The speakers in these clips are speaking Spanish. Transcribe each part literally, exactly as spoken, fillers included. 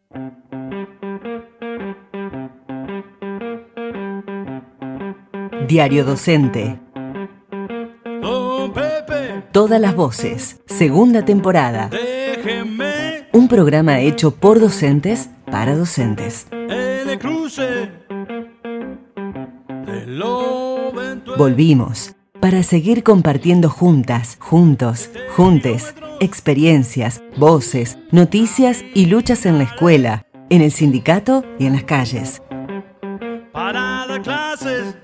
Diario Docente. Don Pepe, Todas las voces. Segunda temporada. déjeme Un programa hecho por docentes para docentes. en el cruce de lo eventual. Volvimos para seguir compartiendo juntas, juntos, juntes, experiencias, voces, noticias y luchas en la escuela, en el sindicato y en las calles. Para dar clases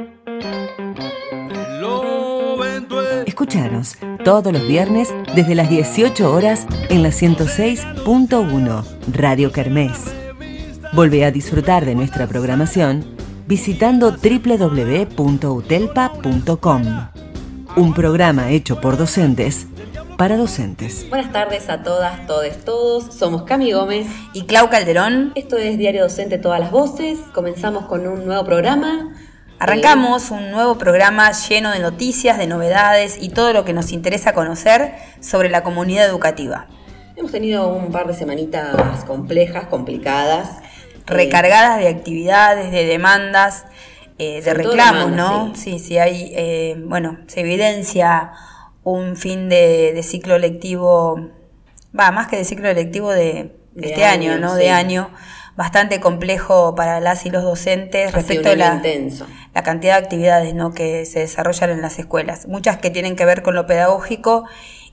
de lo eventual. Escuchanos todos los viernes desde las dieciocho horas en la ciento seis punto uno Radio Kermés. Volvé a disfrutar de nuestra programación visitando doble u doble u doble u punto utelpa punto com. Un programa hecho por docentes para docentes. Buenas tardes a todas, todes, todos. Somos Cami Gómez y Clau Calderón. Esto es Diario Docente Todas las Voces. Comenzamos con un nuevo programa. Arrancamos un nuevo programa lleno de noticias, de novedades y todo lo que nos interesa conocer sobre la comunidad educativa. Hemos tenido un par de semanitas complejas, complicadas. Recargadas de actividades, de demandas, eh, de Sobre todo reclamos, demandas, ¿no? sí. Sí, sí, hay, eh, bueno, se evidencia un fin de, de ciclo lectivo, va, más que de ciclo lectivo de, de De este año, año, ¿no? sí. De año, bastante complejo para las y los docentes Ha sido respecto a un año la, intenso. la cantidad de actividades, ¿no? que se desarrollan en las escuelas. Muchas que tienen que ver con lo pedagógico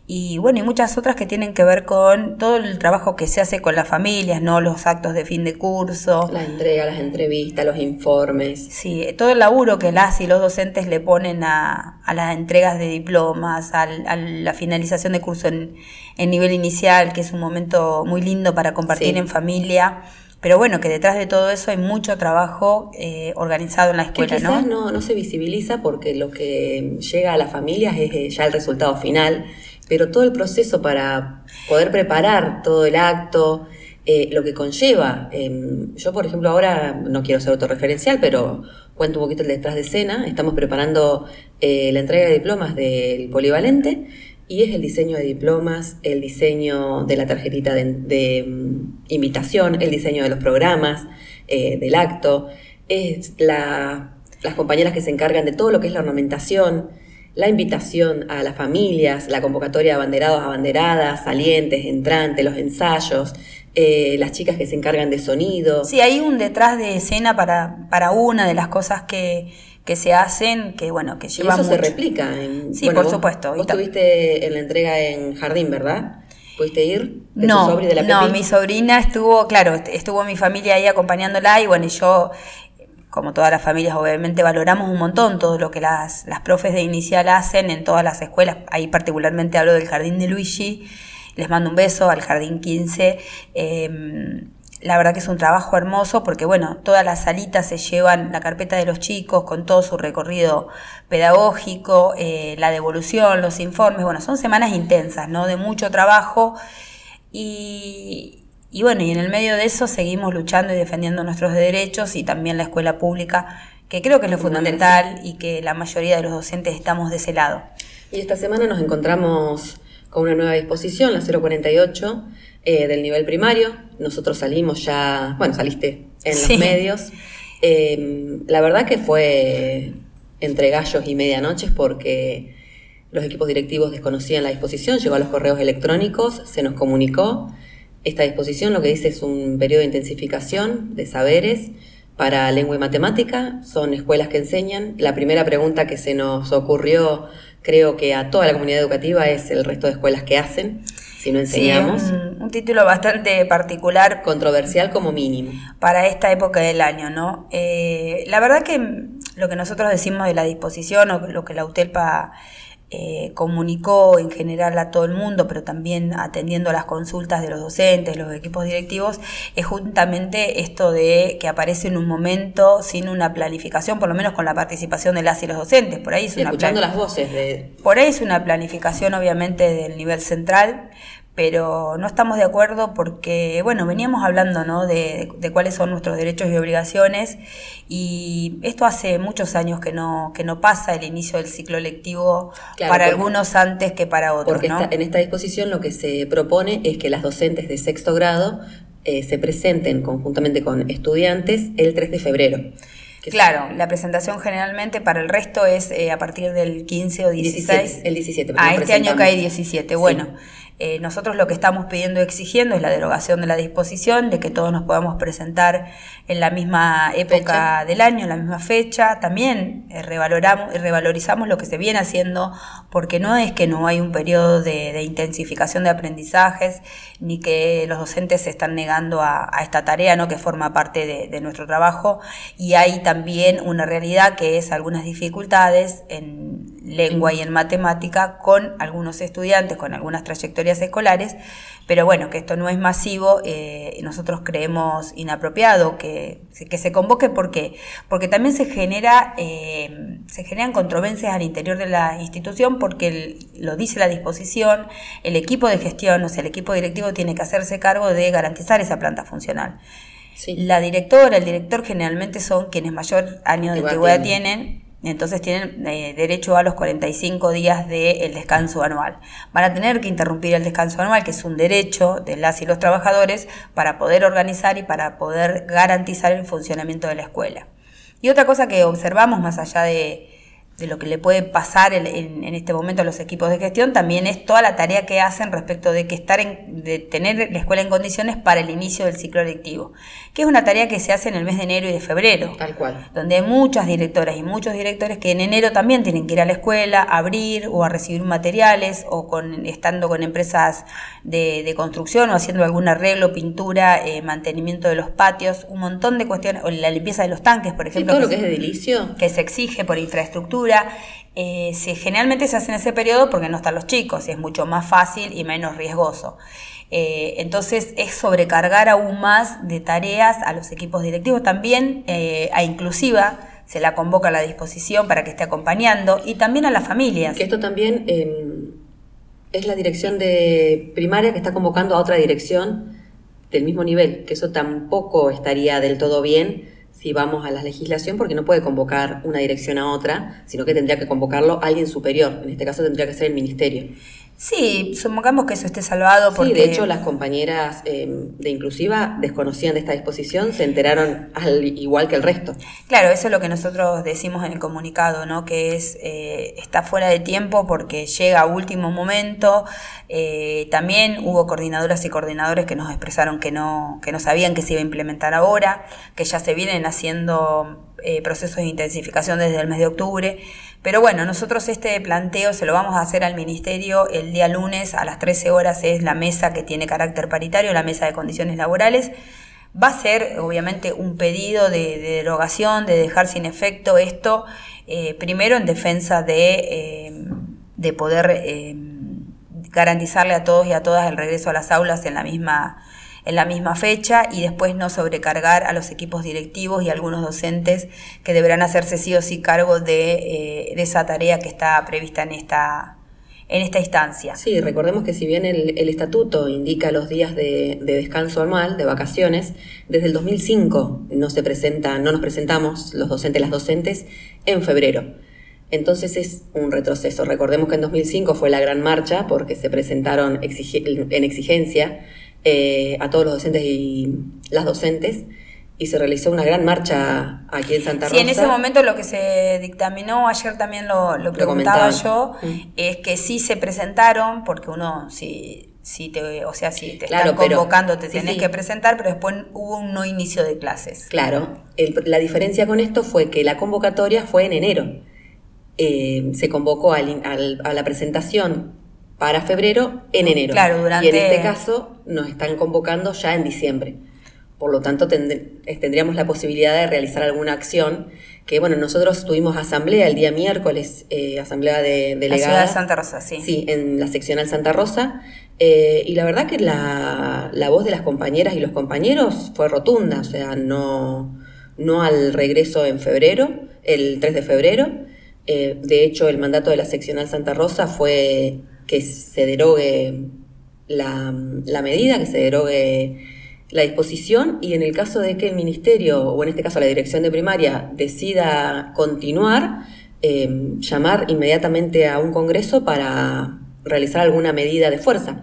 y bueno, y muchas otras que tienen que ver con todo el trabajo que se hace con las familias, ¿no? Los actos de fin de curso. La entrega, las entrevistas, los informes. Sí, todo el laburo que las y los docentes le ponen a, a las entregas de diplomas, al, a la finalización de curso en, en nivel inicial, que es un momento muy lindo para compartir Sí. en familia. Pero bueno, que detrás de todo eso hay mucho trabajo eh, organizado en la Que escuela, quizás ¿no? no, no se visibiliza porque lo que llega a las familias es eh, ya el resultado final, pero todo el proceso para poder preparar todo el acto, eh, lo que conlleva. Eh, yo, por ejemplo, ahora no quiero ser autorreferencial, pero cuento un poquito el detrás de escena. Estamos preparando eh, la entrega de diplomas del polivalente y es el diseño de diplomas, el diseño de la tarjetita de, de um, invitación, el diseño de los programas, eh, del acto, es la, las compañeras que se encargan de todo lo que es la ornamentación, la invitación a las familias, la convocatoria de abanderados, abanderadas, salientes, entrantes, los ensayos, eh, las chicas que se encargan de sonido. Sí, hay un detrás de escena para, para una de las cosas que, que se hacen, que bueno, que Y lleva eso mucho. se replica. En, Sí, por vos- supuesto. Vos Y ta- estuviste en la entrega en Jardín, ¿verdad? ¿Pudiste ir? ¿De No, tu sobri, de la no, Pepi? mi sobrina estuvo, claro, est- estuvo mi familia ahí acompañándola y bueno, y yo, como todas las familias, obviamente valoramos un montón todo lo que las, las profes de inicial hacen en todas las escuelas. Ahí particularmente hablo del Jardín de Luigi, les mando un beso al Jardín quince. Eh, la verdad que es un trabajo hermoso porque, bueno, todas las salitas se llevan la carpeta de los chicos con todo su recorrido pedagógico, eh, la devolución, los informes. Bueno, son semanas intensas, ¿no? De mucho trabajo y, y bueno, y en el medio de eso seguimos luchando y defendiendo nuestros derechos y también la escuela pública, que creo que es lo fundamental y que la mayoría de los docentes estamos de ese lado. Y esta semana nos encontramos con una nueva disposición, la cero cuarenta y ocho, eh, del nivel primario. Nosotros salimos ya, bueno, saliste en Sí. los medios. Eh, la verdad que fue entre gallos y medianoches porque los equipos directivos desconocían la disposición, llegó a los correos electrónicos, se nos comunicó. Esta disposición lo que dice es un periodo de intensificación de saberes para lengua y matemática. Son escuelas que enseñan. La primera pregunta que se nos ocurrió, creo que a toda la comunidad educativa, es el resto de escuelas que hacen, si no enseñamos. Sí, un, un título bastante particular Controversial como mínimo. para esta época del año, ¿no? Eh, la verdad que lo que nosotros decimos de la disposición o lo que la UTELPA eh, comunicó en general a todo el mundo, pero también atendiendo las consultas de los docentes, los equipos directivos, es justamente esto de que aparece en un momento sin una planificación, por lo menos con la participación de las y los docentes. Por ahí es Y una escuchando plan- las voces de... Por ahí es una planificación obviamente del nivel central, pero no estamos de acuerdo porque, bueno, veníamos hablando, ¿no?, de, de, de cuáles son nuestros derechos y obligaciones, y esto hace muchos años que no que no pasa el inicio del ciclo lectivo, Claro, para porque- algunos antes que para otros, Porque ¿no? esta- en esta disposición lo que se propone es que las docentes de sexto grado eh, se presenten conjuntamente con estudiantes el tres de febrero. Claro, la presentación generalmente para el resto es eh, a partir del quince o dieciséis. diecisiete, el diecisiete. Ah, este año cae diecisiete. Bueno, sí. eh, nosotros lo que estamos pidiendo y exigiendo es la derogación de la disposición, de que todos nos podamos presentar en la misma época fecha. del año, en la misma fecha. También eh, revaloramos, revalorizamos lo que se viene haciendo, porque no es que no hay un periodo de, de intensificación de aprendizajes, ni que los docentes se están negando a, a esta tarea, ¿no?, que forma parte de, de nuestro trabajo, y hay también una realidad que es algunas dificultades en lengua y en matemática con algunos estudiantes, con algunas trayectorias escolares, pero bueno, que esto no es masivo, eh, nosotros creemos inapropiado que, que se convoque. ¿Por qué? Porque también se genera eh, se generan controversias al interior de la institución, porque el, lo dice la disposición, el equipo de gestión, o sea, el equipo directivo tiene que hacerse cargo de garantizar esa planta funcional. Sí. La directora, el director generalmente son quienes mayor año de antigüedad tienen, entonces tienen eh, derecho a los cuarenta y cinco días del descanso anual. Van a tener que interrumpir el descanso anual, que es un derecho de las y los trabajadores, para poder organizar y para poder garantizar el funcionamiento de la escuela. Y otra cosa que observamos, más allá de, de lo que le puede pasar en, en, en este momento a los equipos de gestión, también es toda la tarea que hacen respecto de que estar en, de tener la escuela en condiciones para el inicio del ciclo lectivo, que es una tarea que se hace en el mes de enero y de febrero. Tal cual. Donde hay muchas directoras y muchos directores que en enero también tienen que ir a la escuela, a abrir o a recibir materiales, o con, estando con empresas de, de construcción o haciendo algún arreglo, pintura, eh, mantenimiento de los patios, un montón de cuestiones, o la limpieza de los tanques, por ejemplo. Sí, todo que lo que es edilicio. Que se exige por infraestructura. Eh, se, generalmente se hace en ese periodo porque no están los chicos y es mucho más fácil y menos riesgoso. Eh, entonces es sobrecargar aún más de tareas a los equipos directivos. También eh, a Inclusiva se la convoca a la disposición para que esté acompañando, y también a las familias. Que esto también eh, es la dirección de primaria que está convocando a otra dirección del mismo nivel, que eso tampoco estaría del todo bien si vamos a la legislación, porque no puede convocar una dirección a otra, sino que tendría que convocarlo alguien superior. En este caso tendría que ser el ministerio. Sí, supongamos que eso esté salvado porque... Sí, de hecho las compañeras eh, de Inclusiva desconocían de esta disposición, se enteraron al igual que el resto. Claro, eso es lo que nosotros decimos en el comunicado, ¿no? Que es eh, está fuera de tiempo porque llega a último momento. Eh, también hubo coordinadoras y coordinadores que nos expresaron que no, que no sabían que se iba a implementar ahora, que ya se vienen haciendo eh, procesos de intensificación desde el mes de octubre. Pero bueno, nosotros este planteo se lo vamos a hacer al Ministerio el día lunes a las trece horas, es la mesa que tiene carácter paritario, la mesa de condiciones laborales. Va a ser obviamente un pedido de, de derogación, de dejar sin efecto esto, eh, primero en defensa de, eh, de poder eh, garantizarle a todos y a todas el regreso a las aulas en la misma en la misma fecha, y después no sobrecargar a los equipos directivos y a algunos docentes que deberán hacerse sí o sí cargo de, eh, de esa tarea que está prevista en esta, en esta instancia. Sí, recordemos que si bien el, el estatuto indica los días de, de descanso anual, de vacaciones, desde el dos mil cinco no se presenta, no nos presentamos los docentes, las docentes, en febrero. Entonces es un retroceso. Recordemos que en dos mil cinco fue la gran marcha porque se presentaron exige, en exigencia Eh, a todos los docentes y las docentes, y se realizó una gran marcha aquí en Santa Rosa. Sí, en ese momento lo que se dictaminó, ayer también lo, lo preguntaba yo, mm. es que sí se presentaron, porque uno, si, si te, o sea, si te claro, están convocando, te sí, tenés sí. que presentar, pero después hubo un no inicio de clases. Claro, el, la diferencia con esto fue que la convocatoria fue en enero. Eh, se convocó al, al, a la presentación para febrero en enero. Claro, durante... Y en este caso nos están convocando ya en diciembre. Por lo tanto, tend- tendríamos la posibilidad de realizar alguna acción que, bueno, nosotros tuvimos asamblea el día miércoles, eh, asamblea de delegadas. La ciudad de Santa Rosa, sí. Sí, en la seccional Santa Rosa. Eh, y la verdad que la, la voz de las compañeras y los compañeros fue rotunda, o sea, no, no al regreso en febrero, el tres de febrero. Eh, de hecho, el mandato de la seccional Santa Rosa fue que se derogue la, la medida, que se derogue la disposición, y en el caso de que el ministerio, o en este caso la dirección de primaria, decida continuar, eh, llamar inmediatamente a un congreso para realizar alguna medida de fuerza.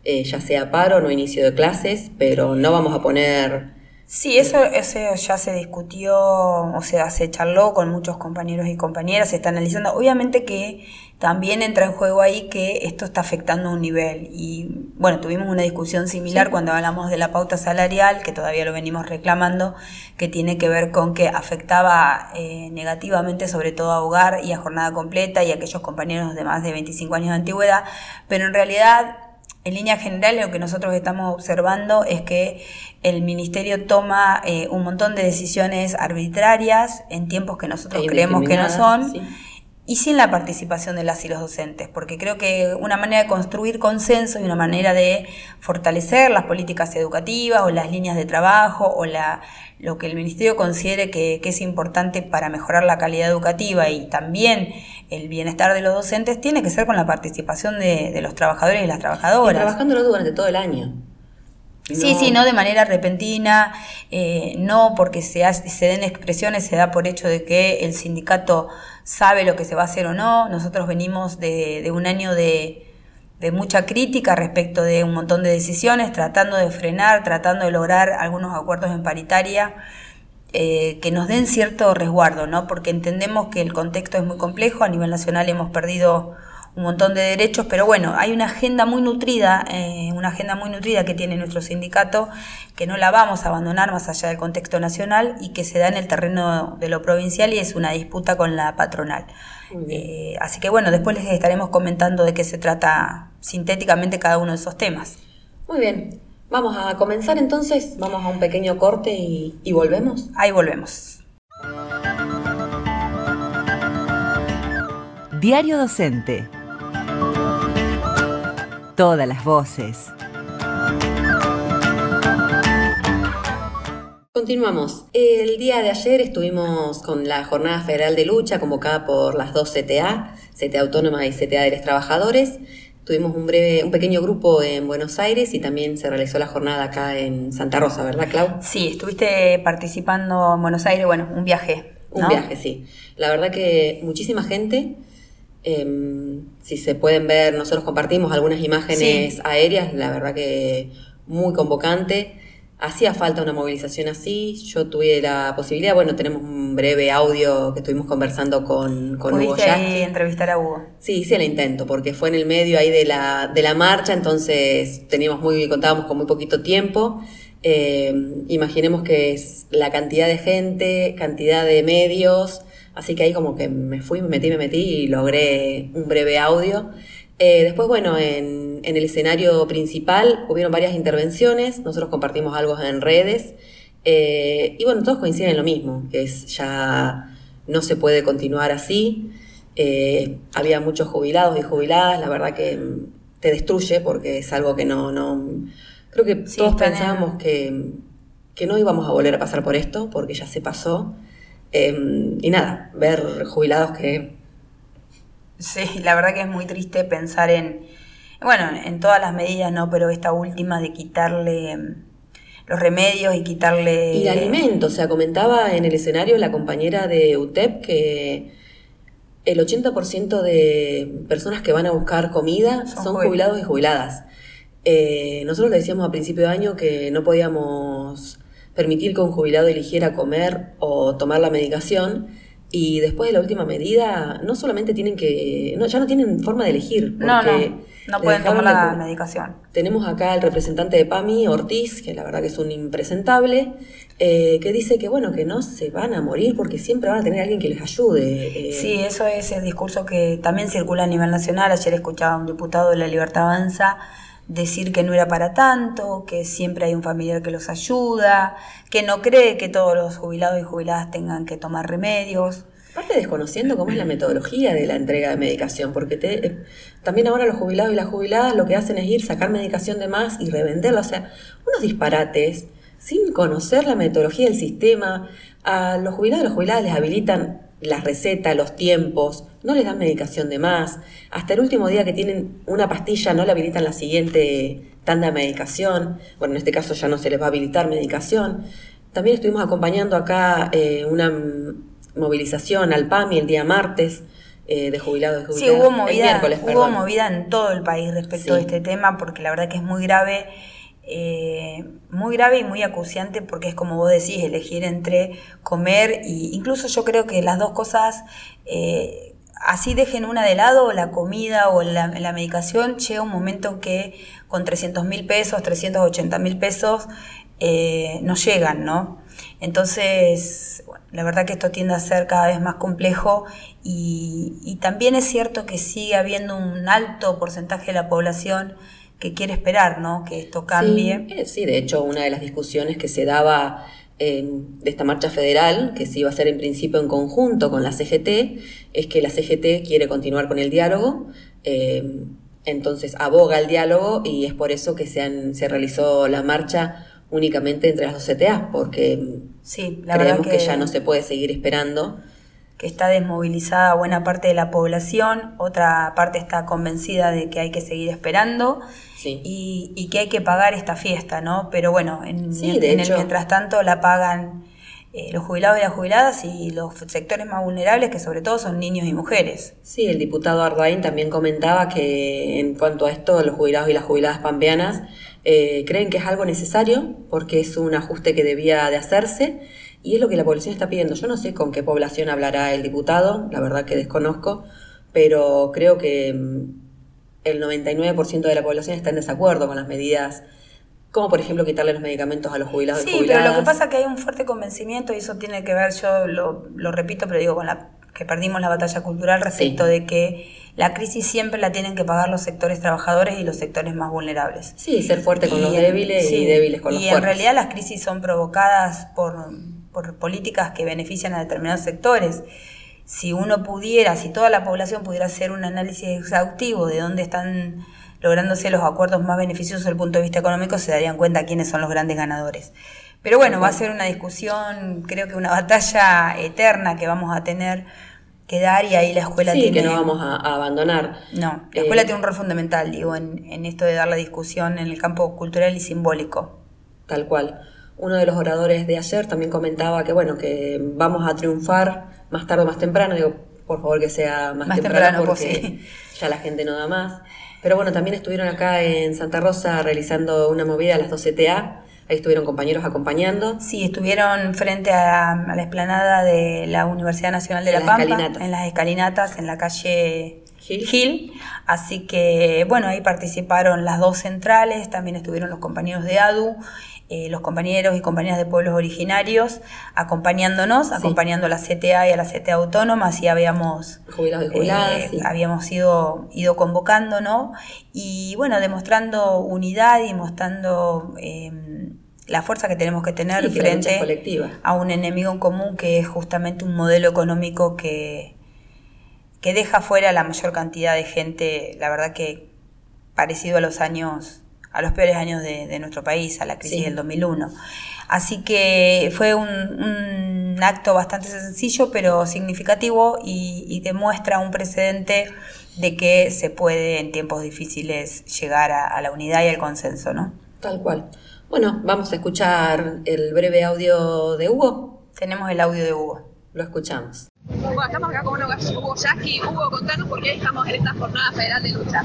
eh, ya sea paro o no inicio de clases, pero no vamos a poner... Sí, eso, eso ya se discutió, o sea, se charló con muchos compañeros y compañeras, se está analizando. Obviamente que también entra en juego ahí que esto está afectando un nivel. Y bueno, tuvimos una discusión similar sí. cuando hablamos de la pauta salarial, que todavía lo venimos reclamando, que tiene que ver con que afectaba eh, negativamente sobre todo a hogar y a jornada completa y a aquellos compañeros de más de veinticinco años de antigüedad, pero en realidad... En líneas generales, lo que nosotros estamos observando es que el Ministerio toma eh, un montón de decisiones arbitrarias en tiempos que nosotros creemos que no son, sí. y sin la participación de las y los docentes, porque creo que una manera de construir consenso y una manera de fortalecer las políticas educativas o las líneas de trabajo o la, lo que el Ministerio considere que, que es importante para mejorar la calidad educativa y también el bienestar de los docentes tiene que ser con la participación de, de los trabajadores y las trabajadoras. Y trabajándolo durante todo el año. No. Sí, sí, no de manera repentina, eh, no porque se, hace, se den expresiones, se da por hecho de que el sindicato sabe lo que se va a hacer o no. Nosotros venimos de, de un año de, de mucha crítica respecto de un montón de decisiones, tratando de frenar, tratando de lograr algunos acuerdos en paritaria eh, que nos den cierto resguardo, ¿no? Porque entendemos que el contexto es muy complejo, a nivel nacional hemos perdido un montón de derechos, pero bueno, hay una agenda muy nutrida, eh, una agenda muy nutrida que tiene nuestro sindicato, que no la vamos a abandonar más allá del contexto nacional y que se da en el terreno de lo provincial y es una disputa con la patronal. Eh, así que bueno, después les estaremos comentando de qué se trata sintéticamente cada uno de esos temas. Muy bien, vamos a comenzar entonces, vamos a un pequeño corte y, y volvemos. Ahí volvemos. Diario Docente. Todas las voces. Continuamos. El día de ayer estuvimos con la Jornada Federal de Lucha convocada por las dos C T A, C T A Autónoma y C T A de los Trabajadores. Tuvimos un breve, un pequeño grupo en Buenos Aires y también se realizó la jornada acá en Santa Rosa, ¿verdad, Clau? Sí, estuviste participando en Buenos Aires, bueno, un viaje, ¿no? Un viaje, sí. La verdad que muchísima gente. Eh, si se pueden ver, nosotros compartimos algunas imágenes sí. aéreas, la verdad que muy convocante. Hacía falta una movilización así. Yo tuve la posibilidad, bueno, tenemos un breve audio que estuvimos conversando con, con Hugo Yasky. ¿Pudiste entrevistar a Hugo? Sí, hice el intento, porque fue en el medio ahí de la, de la marcha, entonces teníamos muy, contábamos con muy poquito tiempo. Eh, imaginemos que es la cantidad de gente, cantidad de medios, así que ahí como que me fui, me metí, me metí y logré un breve audio. Eh, después, bueno, en, en el escenario principal hubieron varias intervenciones, nosotros compartimos algo en redes, eh, y bueno, todos coinciden en lo mismo, que es ya no se puede continuar así. Eh, había muchos jubilados y jubiladas, la verdad que te destruye porque es algo que no... no creo que sí, todos pensábamos en... que, que no íbamos a volver a pasar por esto, porque ya se pasó. Eh, y nada, ver jubilados que... Sí, la verdad que es muy triste pensar en, bueno, en todas las medidas, ¿no? Pero esta última de quitarle los remedios y quitarle... Y el alimento, o sea, comentaba en el escenario la compañera de U T E P que el ochenta por ciento de personas que van a buscar comida son, son jubilados y jubiladas. Eh, nosotros le decíamos a principio de año que no podíamos permitir que un jubilado eligiera comer o tomar la medicación. Y después de la última medida, no solamente tienen que... No, ya no tienen forma de elegir. Porque no, no, no pueden tomar la de, medicación. Tenemos acá al representante de PAMI, Ortiz, que la verdad que es un impresentable, eh, que dice que bueno, que no se van a morir porque siempre van a tener alguien que les ayude. Eh. Sí, eso es el discurso que también circula a nivel nacional. Ayer escuchaba a un diputado de La Libertad Avanza decir que no era para tanto, que siempre hay un familiar que los ayuda, que no cree que todos los jubilados y jubiladas tengan que tomar remedios. Aparte desconociendo cómo es la metodología de la entrega de medicación, porque te, eh, también ahora los jubilados y las jubiladas lo que hacen es ir, sacar medicación de más y revenderla, o sea, unos disparates, sin conocer la metodología del sistema. A los jubilados y las jubiladas les habilitan las recetas, los tiempos, no les dan medicación de más, hasta el último día que tienen una pastilla no le habilitan la siguiente tanda de medicación, bueno, en este caso ya no se les va a habilitar medicación. También estuvimos acompañando acá eh, una movilización al PAMI el día martes, eh, de jubilados y jubiladas. Sí, hubo movida, el miércoles, hubo perdón. movida en todo el país respecto Sí. a este tema, porque la verdad que es muy grave, eh, muy grave y muy acuciante, porque es como vos decís, elegir entre comer y incluso yo creo que las dos cosas, eh, así dejen una de lado, la comida o la, la medicación, llega un momento que con trescientos mil pesos, trescientos ochenta mil pesos, eh, no llegan, ¿no? Entonces, bueno, la verdad que esto tiende a ser cada vez más complejo y, y también es cierto que sigue habiendo un alto porcentaje de la población que quiere esperar, ¿no? Que esto cambie. Sí, eh, sí, de hecho, una de las discusiones que se daba eh, de esta marcha federal, que se iba a hacer en principio en conjunto con la C G T, es que la C G T quiere continuar con el diálogo, eh, entonces aboga el diálogo y es por eso que se, han, se realizó la marcha únicamente entre las dos C T A, porque Sí, la creemos verdad que, que, ya no se puede seguir esperando. que está desmovilizada buena parte de la población, otra parte está convencida de que hay que seguir esperando Sí. y, y que hay que pagar esta fiesta, ¿no? Pero bueno, en, Sí, en- de en hecho. el mientras tanto la pagan eh, los jubilados y las jubiladas y los sectores más vulnerables, que sobre todo son niños y mujeres. Sí, el diputado Ardain también comentaba que en cuanto a esto, los jubilados y las jubiladas pampeanas eh, creen que es algo necesario porque es un ajuste que debía de hacerse y es lo que la población está pidiendo. Yo no sé con qué población hablará el diputado, la verdad que desconozco, pero creo que mm, el noventa y nueve por ciento de la población está en desacuerdo con las medidas, como por ejemplo quitarle los medicamentos a los jubilados y Sí, jubiladas. pero lo que pasa es que hay un fuerte convencimiento y eso tiene que ver, yo lo, lo repito, pero digo, con la que perdimos la batalla cultural respecto Sí. de que la crisis siempre la tienen que pagar los sectores trabajadores y los sectores más vulnerables. Sí, ser fuerte con Y los en- débiles sí, y débiles con los Y en fuertes. realidad las crisis son provocadas por, por políticas que benefician a determinados sectores. Si uno pudiera, si toda la población pudiera hacer un análisis exhaustivo de dónde están lográndose los acuerdos más beneficiosos desde el punto de vista económico, se darían cuenta quiénes son los grandes ganadores. Pero bueno, va a ser una discusión, creo que una batalla eterna que vamos a tener que dar y ahí la escuela Sí, tiene... que no vamos a, a abandonar. No, la Eh, escuela tiene un rol fundamental, digo, en, en esto de dar la discusión en el campo cultural y simbólico. Tal cual. Uno de los oradores de ayer también comentaba que bueno, que vamos a triunfar más tarde o más temprano. Digo, por favor que sea más, Más temprano, temprano, porque pues, sí. ya la gente no da más. Pero bueno, también estuvieron acá en Santa Rosa realizando una movida a las dos C T A. Ahí estuvieron compañeros acompañando. Sí, estuvieron frente a, a la explanada de la Universidad Nacional de En La las Pampa, escalinatas. en las escalinatas, en la calle Gil. Gil. Así que, bueno, ahí participaron las dos centrales, también estuvieron los compañeros de A D U, eh, los compañeros y compañeras de pueblos originarios acompañándonos, Sí. acompañando a la C T A y a la C T A autónoma, así habíamos... Jubilados y jubiladas. Eh, sí. habíamos ido, ido convocando, ¿no? Y bueno, demostrando unidad y mostrando eh, la fuerza que tenemos que tener Sí, que la lucha es frente colectiva. a un enemigo en común que es justamente un modelo económico que, que deja fuera a la mayor cantidad de gente, la verdad que parecido a los años, a los peores años de, de nuestro país, a la crisis Sí. del dos mil uno. Así que fue un, un acto bastante sencillo pero significativo y, y demuestra un precedente de que se puede en tiempos difíciles llegar a, a la unidad y al consenso, ¿no? Tal cual. Bueno, vamos a escuchar el breve audio de Hugo. Tenemos el audio de Hugo. Lo escuchamos. Hugo, estamos acá con Hugo Yasky. Hugo, contanos por qué estamos en esta jornada federal de lucha.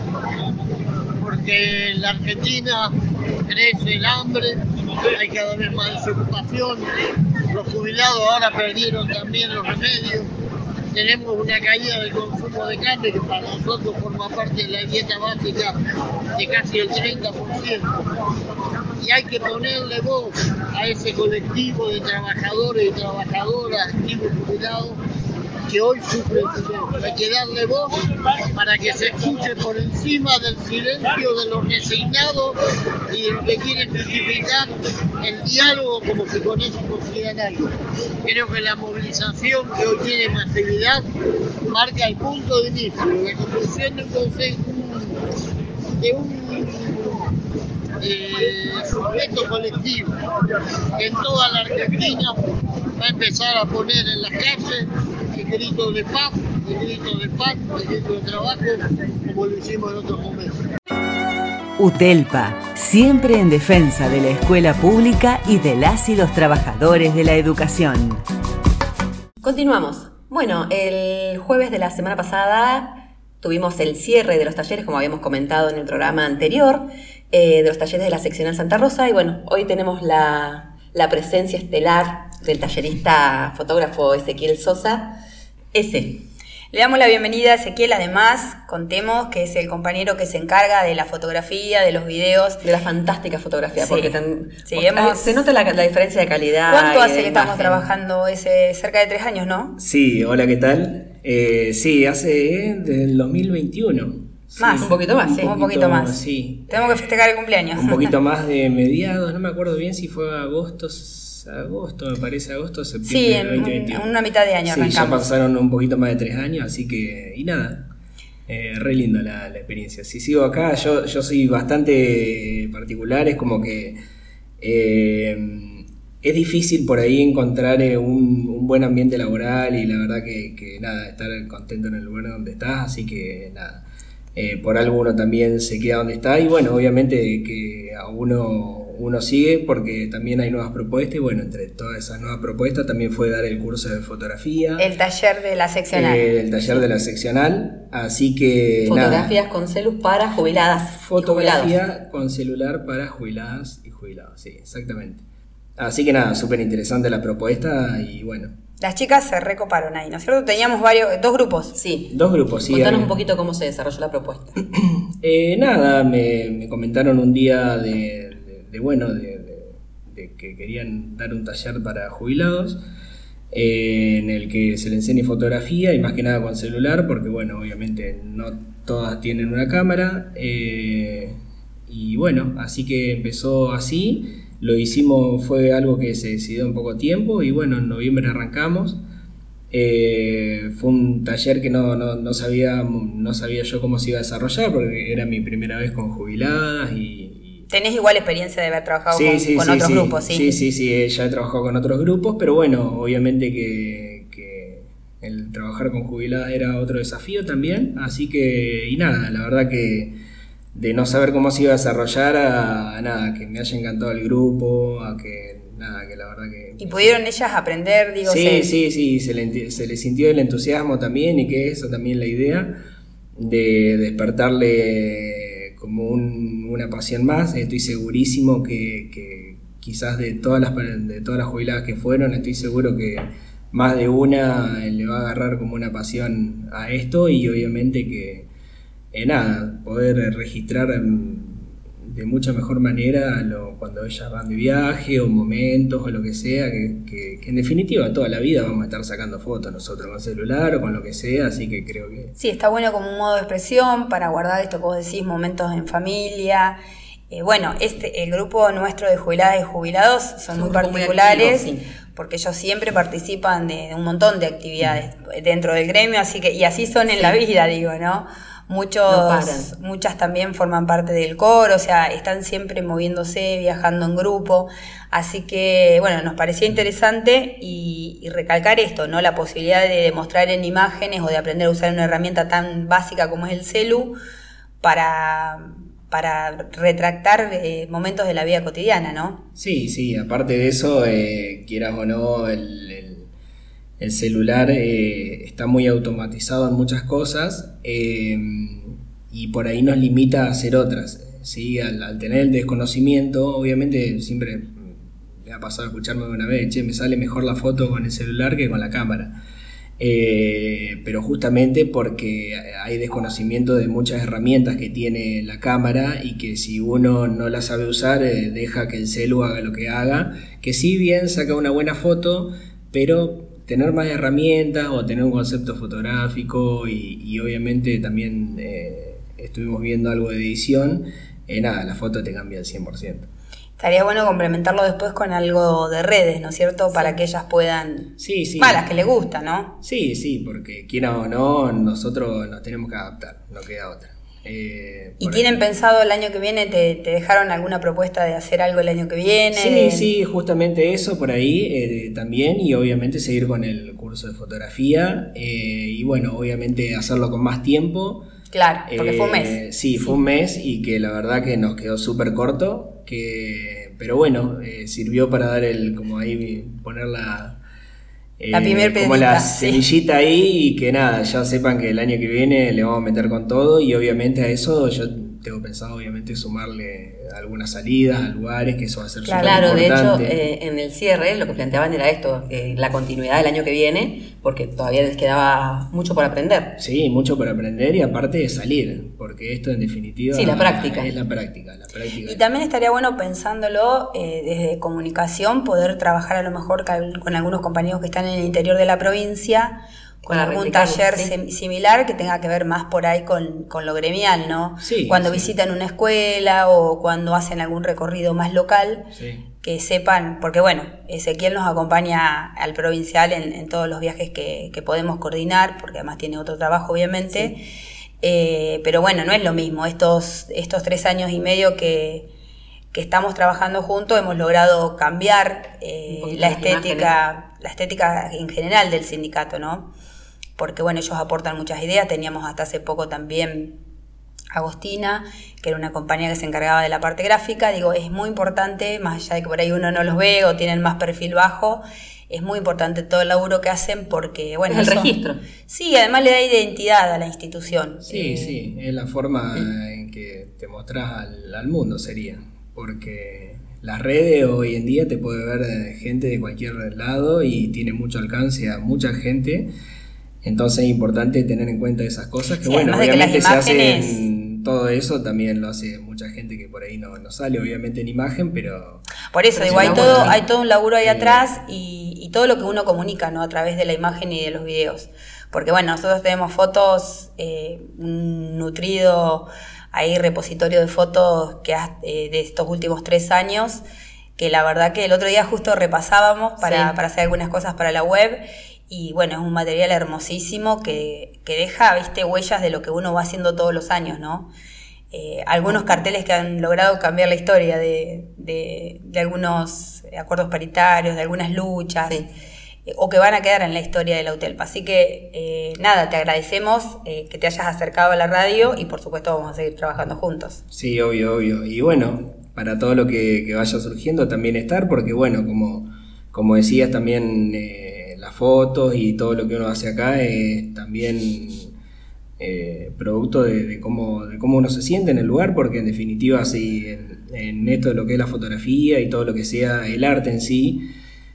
Porque en la Argentina crece el hambre, hay cada vez más desocupación, los jubilados ahora perdieron también los remedios, tenemos una caída del consumo de carne que para nosotros forma parte de la dieta básica de casi el treinta por ciento. Y hay que ponerle voz a ese colectivo de trabajadores y trabajadoras, activos y jubilados, que hoy sufren silencio. Hay que darle voz para que se escuche por encima del silencio de los resignados y de los que quieren justificar el diálogo como si con eso consigan algo. Creo que la movilización que hoy tiene masividad marca el punto de inicio, la construcción de un concepto, de un eh, sujeto colectivo que en toda la Argentina va a empezar a poner en las calles el grito de paz, el grito de paz, el grito de trabajo, como lo hicimos en otros momentos. UTELPA, siempre en defensa de la escuela pública y de las y los trabajadores de la educación. Continuamos. Bueno, el jueves de la semana pasada tuvimos el cierre de los talleres, como habíamos comentado en el programa anterior, eh, de los talleres de la seccional Santa Rosa, y bueno, hoy tenemos la, la presencia estelar del tallerista fotógrafo Ezequiel Sosa. Ese. Le damos la bienvenida a Ezequiel, además, contemos que es el compañero que se encarga de la fotografía, de los videos. De la fantástica fotografía, Sí. porque tan, Sí, porque hemos- se nota la, la diferencia de calidad. ¿Cuánto y hace de que estamos imagen. trabajando ese cerca de tres años, no? Sí, hola, ¿qué tal? Eh, sí, hace eh, desde el dos mil veintiuno. Sí, Más, un poquito más, sí, un poquito más. Sí. Tenemos que festejar el cumpleaños. Un poquito más de mediados, no me acuerdo bien si fue agosto, agosto, me parece agosto, septiembre Sí, del en, veinte un- veintiuno. en una mitad de año Sí, ya arrancamos. pasaron un poquito más de tres años, así que, y nada, eh, re lindo la, la experiencia. Si sigo acá, yo, yo soy bastante particular, es como que eh, es difícil por ahí encontrar eh, un, un buen ambiente laboral y la verdad que, que nada, estar contento en el lugar donde estás, así que nada. Eh, por algo uno también se queda donde está y bueno, obviamente que a uno, uno sigue porque también hay nuevas propuestas y bueno, entre todas esas nuevas propuestas también fue dar el curso de fotografía, El taller de la seccional. eh, el taller de la seccional, así que Fotografías nada, con celus para jubiladas. y jubilados. fotografía con celular para jubiladas y jubilados, sí, exactamente. Así que nada, súper interesante la propuesta y bueno, Las chicas se recoparon ahí, ¿no es cierto? Teníamos varios, dos grupos. Sí. dos grupos, sí. Contanos hay- un poquito cómo se desarrolló la propuesta. Eh, nada, me, me comentaron un día de, de- de, bueno, de, de- de que querían dar un taller para jubilados eh, en el que se le enseñe fotografía y más que nada con celular, porque bueno, obviamente no todas tienen una cámara eh, y bueno, así que empezó así, lo hicimos, fue algo que se decidió en poco tiempo y bueno, en noviembre arrancamos. Eh, fue un taller que no, no, no sabía no sabía yo cómo se iba a desarrollar porque era mi primera vez con jubiladas y, y- Tenés igual experiencia de haber trabajado Sí, con, sí, con sí, otros sí. grupos, ¿sí? Sí, sí, sí, eh, ya he trabajado con otros grupos, pero bueno, obviamente que, que el trabajar con jubiladas era otro desafío también, así que, y nada, la verdad que de no saber cómo se iba a desarrollar a, a nada, que me haya encantado el grupo, a que nada, que la verdad que... Y pudieron ellas aprender, digo, Sí, se- sí, sí, se le, enti- se le sintió el entusiasmo también y que eso también la idea de despertarle como un- una pasión más. Estoy segurísimo que, que quizás de todas las de todas las jubiladas que fueron, estoy seguro que más de una le va a agarrar como una pasión a esto y obviamente que eh, nada, poder registrar mm, de mucha mejor manera lo, cuando ellas van de viaje o momentos o lo que sea, que, que, que en definitiva toda la vida vamos a estar sacando fotos nosotros con celular o con lo que sea, así que creo que... Sí, está bueno como un modo de expresión para guardar esto que vos decís, momentos en familia. Eh, bueno, este, el grupo nuestro de jubiladas y jubilados son Son muy un grupo muy particulares, activo, sí. porque ellos siempre participan de, de un montón de actividades dentro del gremio, así que, y así son en la vida, digo, ¿no? Muchos, No paran. muchas también forman parte del coro, o sea, están siempre moviéndose, viajando en grupo, así que, bueno, nos parecía interesante y, y recalcar esto, ¿no? La posibilidad de demostrar en imágenes o de aprender a usar una herramienta tan básica como es el celu para, para retractar eh, momentos de la vida cotidiana, ¿no? Sí, sí, aparte de eso, eh, quieras o no, el, el- el celular eh, está muy automatizado en muchas cosas eh, y por ahí nos limita a hacer otras. ¿Sí? Al, al tener el desconocimiento, obviamente siempre me ha pasado a escucharme una vez, che, me sale mejor la foto con el celular que con la cámara. Eh, pero justamente porque hay desconocimiento de muchas herramientas que tiene la cámara y que si uno no la sabe usar eh, deja que el celu haga lo que haga, que si bien saca una buena foto, pero tener más herramientas o tener un concepto fotográfico y, y obviamente también eh, estuvimos viendo algo de edición, eh, nada, la foto te cambia al cien por ciento. Estaría bueno complementarlo después con algo de redes, ¿no es cierto? Para que ellas puedan... Sí, sí. Para las que les gusta, ¿no? Sí, sí, porque quiera o no, nosotros nos tenemos que adaptar, no queda otra. Eh, ¿Y por tienen ahí- pensado el año que viene, te, te dejaron alguna propuesta de hacer algo el año que viene? Sí, de- sí, justamente eso por ahí eh, también y obviamente seguir con el curso de fotografía eh, y bueno, obviamente hacerlo con más tiempo. Claro, porque fue un Eh, mes. Sí, fue un mes y que la verdad que nos quedó súper corto, que, pero bueno, eh, sirvió para dar el, como ahí poner la, La eh, primer como piedrita, la sí. semillita ahí y que nada, ya sepan que el año que viene le vamos a meter con todo y obviamente a eso yo tengo pensado obviamente sumarle algunas salidas a lugares, que eso va a ser súper Claro, de hecho, importante. eh, en el cierre lo que planteaban era esto, eh, la continuidad del año que viene, porque todavía les quedaba mucho por aprender. Sí, mucho por aprender y aparte de salir, porque esto en definitiva Sí, la práctica. es la práctica, la práctica. Y también estaría bueno pensándolo eh, desde comunicación, poder trabajar a lo mejor cal- con algunos compañeros que están en el interior de la provincia, con Para algún replicarlo, taller sí. sim- similar que tenga que ver más por ahí con, con lo gremial, ¿no? Sí, cuando sí. visitan una escuela o cuando hacen algún recorrido más local, Sí. que sepan, porque bueno, Ezequiel nos acompaña al provincial en, en todos los viajes que, que podemos coordinar, porque además tiene otro trabajo obviamente, eh, pero bueno, no es lo mismo, estos, estos tres años y medio que, que estamos trabajando juntos hemos logrado cambiar eh, Un poquito la las estética, la estética en general del sindicato, ¿no? Porque bueno, ellos aportan muchas ideas, teníamos hasta hace poco también Agostina, que era una compañía que se encargaba de la parte gráfica. Digo, es muy importante, más allá de que por ahí uno no los ve o tienen más perfil bajo, es muy importante todo el laburo que hacen porque, bueno, Es el eso- registro. Sí, además le da identidad a la institución. Sí, Eh, sí, es la forma en que te mostrás al, al mundo sería, porque las redes hoy en día te puede ver eh, gente de cualquier lado y tiene mucho alcance a mucha gente, entonces es importante tener en cuenta esas cosas que Sí, bueno, además de que las obviamente se imágenes- hacen, todo eso también lo hace mucha gente que por ahí no, no sale obviamente en imagen, pero Por eso, Pero digo, si hay no, todo, bueno, hay todo un laburo ahí eh, atrás y, y todo lo que uno comunica, ¿no? A través de la imagen y de los videos. Porque bueno, nosotros tenemos fotos, eh, un nutrido ahí repositorio de fotos que ha- eh, de estos últimos tres años, que la verdad que el otro día justo repasábamos para, Sí. para hacer algunas cosas para la web. Y bueno, es un material hermosísimo que, que deja, viste, huellas de lo que uno va haciendo todos los años, ¿no? Eh, algunos carteles que han logrado cambiar la historia de, de, de algunos acuerdos paritarios, de algunas luchas, Sí. eh, o que van a quedar en la historia de la UTELPA. Así que, eh, nada, te agradecemos eh, que te hayas acercado a la radio y por supuesto vamos a seguir trabajando juntos. sí, obvio, obvio. Y bueno, para todo lo que, que vaya surgiendo también estar, porque bueno, como, como decías también, eh, las fotos y todo lo que uno hace acá es también eh, producto de, de cómo, de cómo uno se siente en el lugar, porque en definitiva, sí, en, en esto de lo que es la fotografía y todo lo que sea el arte en sí,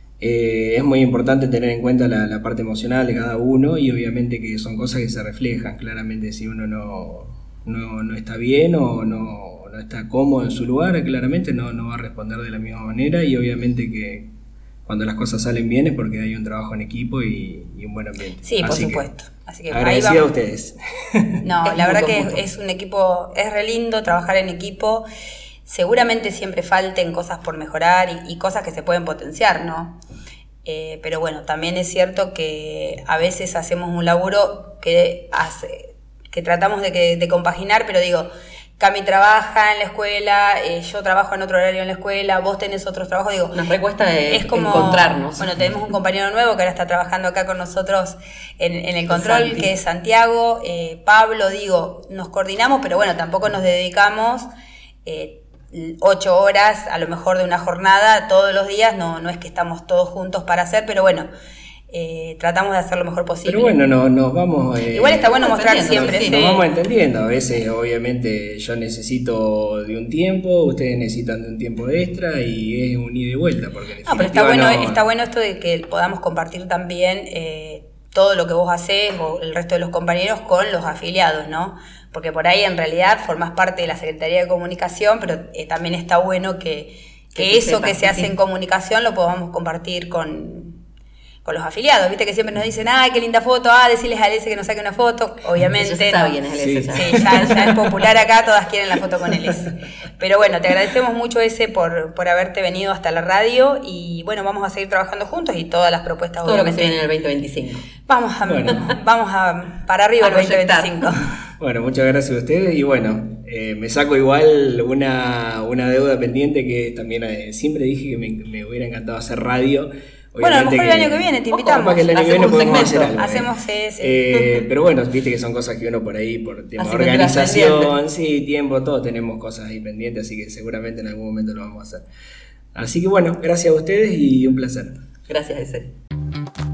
eh, es muy importante tener en cuenta la, la parte emocional de cada uno y obviamente que son cosas que se reflejan claramente si uno no, no, no está bien o no, no está cómodo en su lugar, claramente no, no va a responder de la misma manera y obviamente que cuando las cosas salen bien es porque hay un trabajo en equipo y, y un buen ambiente. Sí, por Así que, supuesto. Así que ahí agradecida a vamos. ustedes. No, Es la verdad mutuo, que mutuo. es, es un equipo, es re lindo trabajar en equipo. Seguramente siempre falten cosas por mejorar y, y cosas que se pueden potenciar, ¿no? Eh, pero bueno, también es cierto que a veces hacemos un laburo que hace, que tratamos de, que, de compaginar, pero digo, Cami trabaja en la escuela, eh, yo trabajo en otro horario en la escuela, vos tenés otros trabajos, digo, Nos recuesta de es como encontrarnos. Bueno, tenemos un compañero nuevo que ahora está trabajando acá con nosotros en, en el control, Santi. que es Santiago, eh, Pablo, digo, nos coordinamos, pero bueno, tampoco nos dedicamos eh, ocho horas a lo mejor de una jornada todos los días, no, no es que estamos todos juntos para hacer, pero bueno, eh, tratamos de hacer lo mejor posible. Pero bueno, no, nos vamos... eh, Igual está bueno Vamos mostrar entendiendo, siempre sí, ese- Nos vamos entendiendo, a veces obviamente yo necesito de un tiempo, ustedes necesitan de un tiempo extra y es un ida y vuelta. Porque en No, pero está definitiva bueno, no- está bueno esto de que podamos compartir también eh, todo lo que vos hacés o el resto de los compañeros con los afiliados, ¿no? Porque por ahí en realidad formás parte de la Secretaría de Comunicación, pero eh, también está bueno que, que Que se eso sepa, que se hace sí. en comunicación lo podamos compartir con, con los afiliados. Viste que siempre nos dicen, ay, qué linda foto, ah, decirles a Elise que nos saque una foto. Obviamente. Eso se sabe no. quién es el Sí. ese ya. Sí, ya, ya es popular acá, todas quieren la foto con él. Pero bueno, te agradecemos mucho ese por, por haberte venido hasta la radio y bueno, vamos a seguir trabajando juntos y todas las propuestas. Todo lo que se obviamente. viene en el veinte veinticinco. Vamos a, Bueno. vamos a para arriba A el veinte proyectar. veinticinco. Bueno, muchas gracias a ustedes y bueno, eh, me saco igual una, una deuda pendiente que también eh, siempre dije que me, me hubiera encantado hacer radio. Bueno, a lo Obviamente mejor el año que viene te Ojo, invitamos. capaz que el año que Hacemos viene un podemos hacer segmento. algo. eh. Hacemos ese. Eh, pero bueno, viste que son cosas que uno por ahí, por tema de Así que te las organización, pendientes. sí, tiempo, todos tenemos cosas ahí pendientes, así que seguramente en algún momento lo vamos a hacer. Así que bueno, gracias a ustedes y un placer. Gracias, ese.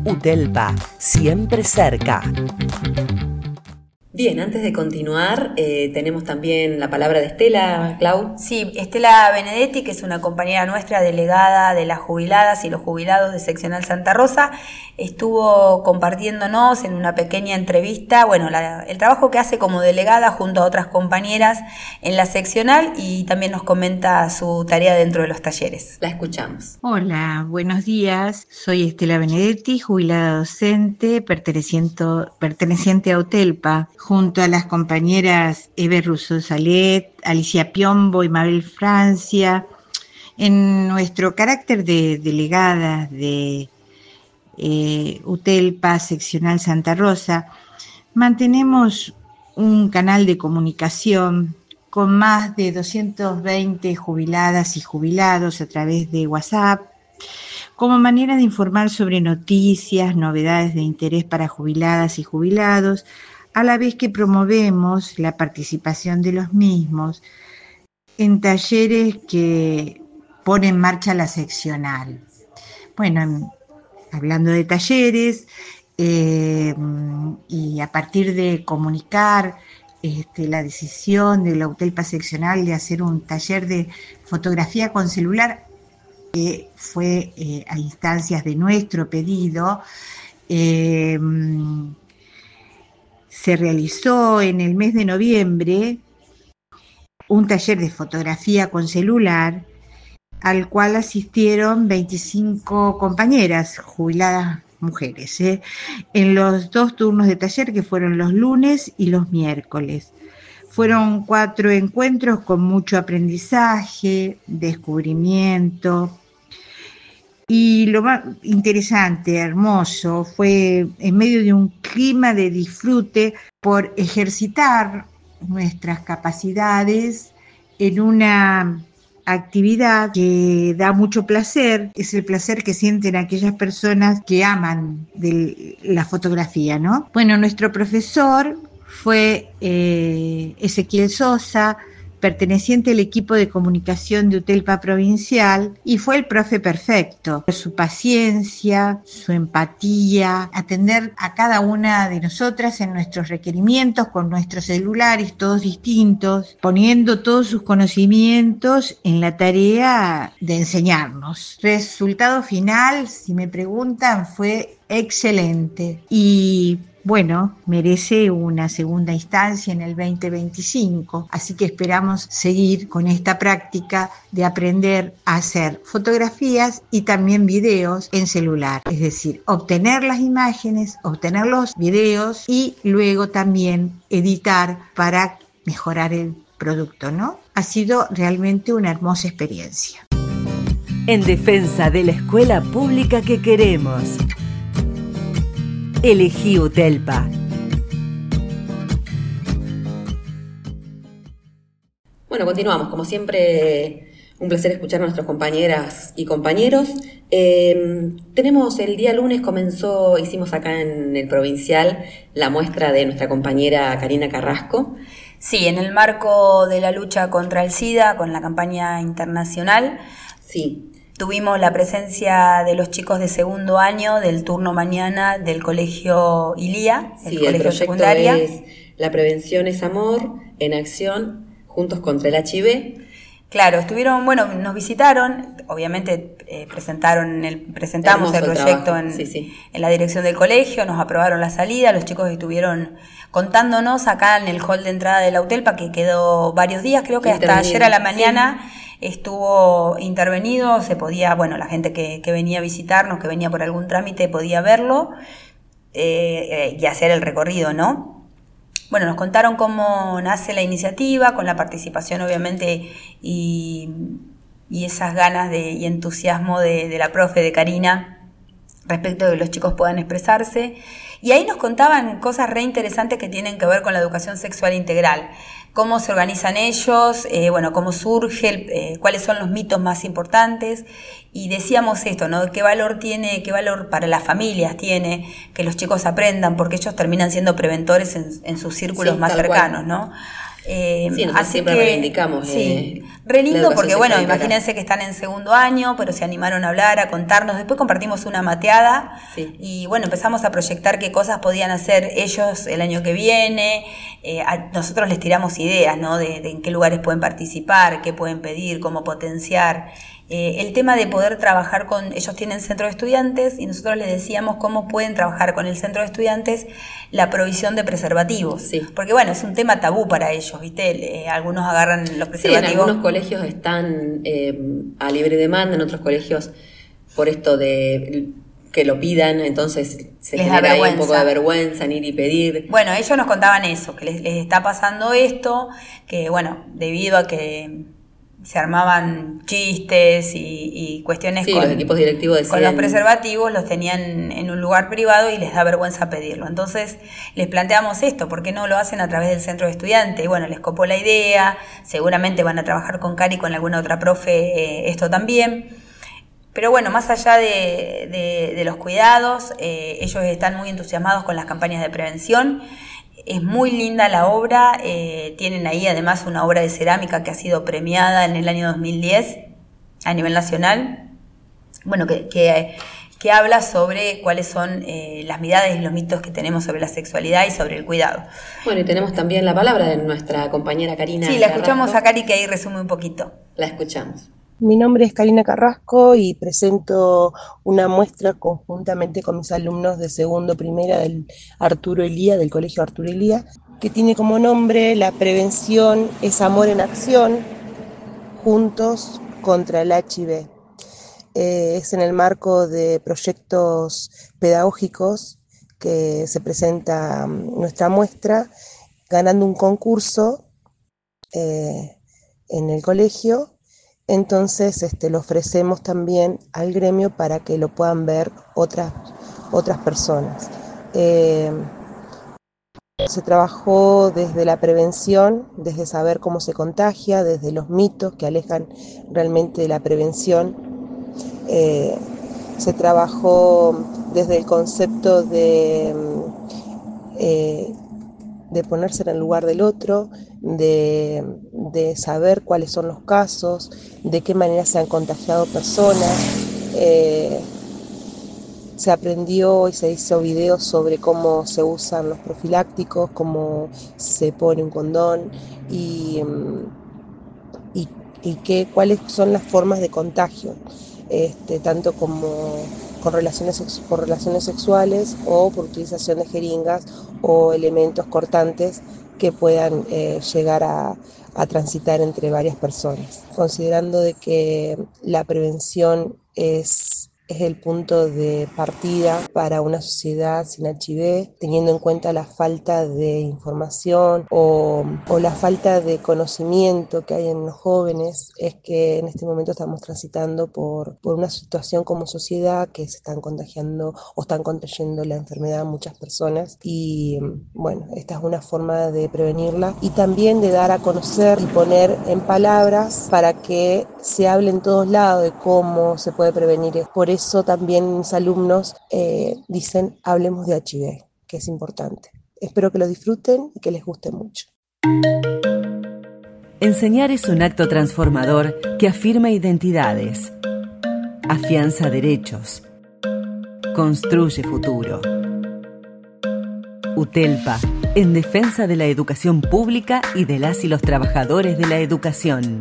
UTELPA, siempre cerca. Bien, antes de continuar, eh, tenemos también la palabra de Estela, Clau. Sí, Estela Benedetti, que es una compañera nuestra, delegada de las jubiladas y los jubilados de Seccional Santa Rosa, estuvo compartiéndonos en una pequeña entrevista, bueno, la, el trabajo que hace como delegada junto a otras compañeras en la seccional, y también nos comenta su tarea dentro de los talleres. La escuchamos. Hola, buenos días. Soy Estela Benedetti, jubilada docente, perteneciente, perteneciente a UTELPA, junto a las compañeras Eve Russo Salet, Alicia Piombo y Mabel Francia. En nuestro carácter de delegadas de eh, UTELPA Seccional Santa Rosa, mantenemos un canal de comunicación con más de doscientas veinte jubiladas y jubilados a través de WhatsApp, como manera de informar sobre noticias, novedades de interés para jubiladas y jubilados, a la vez que promovemos la participación de los mismos en talleres que pone en marcha la seccional. Bueno, hablando de talleres, eh, y a partir de comunicar este, la decisión de la UTELPA seccional de hacer un taller de fotografía con celular, que fue eh, a instancias de nuestro pedido, eh, se realizó en el mes de noviembre un taller de fotografía con celular al cual asistieron veinticinco compañeras jubiladas mujeres, ¿eh? en los dos turnos de taller, que fueron los lunes y los miércoles. Fueron cuatro encuentros con mucho aprendizaje, descubrimiento. Y lo más interesante, hermoso, fue en medio de un clima de disfrute por ejercitar nuestras capacidades en una actividad que da mucho placer. Es el placer que sienten aquellas personas que aman de la fotografía, ¿no? Bueno, nuestro profesor fue eh, Ezequiel Sosa, perteneciente al equipo de comunicación de UTELPA Provincial, y fue el profe perfecto. Su paciencia, su empatía, atender a cada una de nosotras en nuestros requerimientos con nuestros celulares, todos distintos, poniendo todos sus conocimientos en la tarea de enseñarnos. Resultado final, si me preguntan, fue excelente. Y bueno, merece una segunda instancia en el veinte veinticinco, así que esperamos seguir con esta práctica de aprender a hacer fotografías y también videos en celular, es decir, obtener las imágenes, obtener los videos y luego también editar para mejorar el producto, ¿no? Ha sido realmente una hermosa experiencia. En defensa de la escuela pública que queremos. Elegí UTELPA. Bueno, continuamos. Como siempre, un placer escuchar a nuestras compañeras y compañeros. Eh, tenemos el día lunes, comenzó, hicimos acá en el Provincial la muestra de nuestra compañera Karina Carrasco. Sí, en el marco de la lucha contra el SIDA, con la campaña internacional. Sí. Tuvimos la presencia de los chicos de segundo año del turno mañana del colegio ILIA, el sí, colegio el proyecto secundaria. Es La prevención es amor, en acción, juntos contra el H I V. Claro, estuvieron, bueno, nos visitaron, obviamente eh, presentaron el, presentamos Hermoso el proyecto el en, sí, sí. en la dirección del colegio, nos aprobaron la salida, los chicos estuvieron contándonos acá en el hall de entrada de la UTELPA, que quedó varios días, creo que hasta ayer a la mañana. Sí. Estuvo intervenido, se podía, bueno, la gente que, que venía a visitarnos, que venía por algún trámite, podía verlo eh, eh, y hacer el recorrido, ¿no? Bueno, nos contaron cómo nace la iniciativa, con la participación obviamente y, y esas ganas de, y entusiasmo de, de la profe, de Karina, respecto de que los chicos puedan expresarse. Y ahí nos contaban cosas re interesantes que tienen que ver con la educación sexual integral. Cómo se organizan ellos, eh, bueno, cómo surge, eh, cuáles son los mitos más importantes. Y decíamos esto, ¿no? ¿Qué valor tiene, qué valor para las familias tiene que los chicos aprendan? Porque ellos terminan siendo preventores en, en sus círculos sí, más cercanos, cual. ¿no? Eh, Sí, nosotros así siempre que, reivindicamos, sí, eh, re la lindo educación porque, bueno, sexual integral. imagínense que están en segundo año, pero se animaron a hablar, a contarnos. Después compartimos una mateada Sí. y, bueno, empezamos a proyectar qué cosas podían hacer ellos el año que viene. Eh, a- nosotros les tiramos ideas, ¿no? De, de en qué lugares pueden participar, qué pueden pedir, cómo potenciar. Eh, el tema de poder trabajar con, ellos tienen centro de estudiantes y nosotros les decíamos cómo pueden trabajar con el centro de estudiantes la provisión de preservativos. Sí. Porque bueno, es un tema tabú para ellos, ¿viste? Eh, algunos agarran los Sí, en preservativos. algunos colegios están eh, a libre demanda, en otros colegios por esto de que lo pidan, entonces se Les da genera ahí un vergüenza. poco de vergüenza en ir y pedir. Bueno, ellos nos contaban eso, que les, les está pasando esto, que bueno, debido a que se armaban chistes y, y cuestiones Sí, con, los equipos directivos con decían- los preservativos, los tenían en un lugar privado y les da vergüenza pedirlo. Entonces les planteamos esto, ¿por qué no lo hacen a través del centro de estudiantes? Y bueno, les copó la idea, seguramente van a trabajar con Cari y con alguna otra profe eh, esto también. Pero bueno, más allá de, de, de los cuidados, eh, ellos están muy entusiasmados con las campañas de prevención. Es muy linda la obra, eh, tienen ahí además una obra de cerámica que ha sido premiada en el año dos mil diez a nivel nacional, bueno, que, que, que habla sobre cuáles son eh, las miradas y los mitos que tenemos sobre la sexualidad y sobre el cuidado. Bueno, y tenemos también la palabra de nuestra compañera Karina. Sí, la escuchamos Carrasco. a Cari que ahí resume un poquito. La escuchamos. Mi nombre es Karina Carrasco y presento una muestra conjuntamente con mis alumnos de segundo primera del Arturo Elía, del Colegio Arturo Elía, que tiene como nombre La prevención es amor en acción, juntos contra el H I V. Eh, es en el marco de proyectos pedagógicos que se presenta um, nuestra muestra, ganando un concurso eh, en el colegio. Entonces este, lo ofrecemos también al gremio para que lo puedan ver otras, otras personas. Eh, se trabajó desde la prevención, desde saber cómo se contagia, desde los mitos que alejan realmente de la prevención. Eh, se trabajó desde el concepto de, eh, de ponerse en el lugar del otro, de, de saber cuáles son los casos, de qué manera se han contagiado personas. Eh, se aprendió y se hizo videos sobre cómo se usan los profilácticos, cómo se pone un condón y, y, y qué, cuáles son las formas de contagio, este, tanto como con relaciones, por relaciones sexuales o por utilización de jeringas o elementos cortantes que puedan eh, llegar a, a transitar entre varias personas. Considerando de que la prevención es, es el punto de partida para una sociedad sin H I V, teniendo en cuenta la falta de información o, o la falta de conocimiento que hay en los jóvenes, es que en este momento estamos transitando por, por una situación como sociedad que se están contagiando o están contrayendo la enfermedad a muchas personas y bueno, esta es una forma de prevenirla y también de dar a conocer y poner en palabras para que se hable en todos lados de cómo se puede prevenir. Por eso también mis alumnos eh, dicen hablemos de H I V, que es importante. Espero que lo disfruten y que les guste mucho. Enseñar es un acto transformador que afirma identidades, afianza derechos, construye futuro. UTELPA, en defensa de la educación pública y de las y los trabajadores de la educación.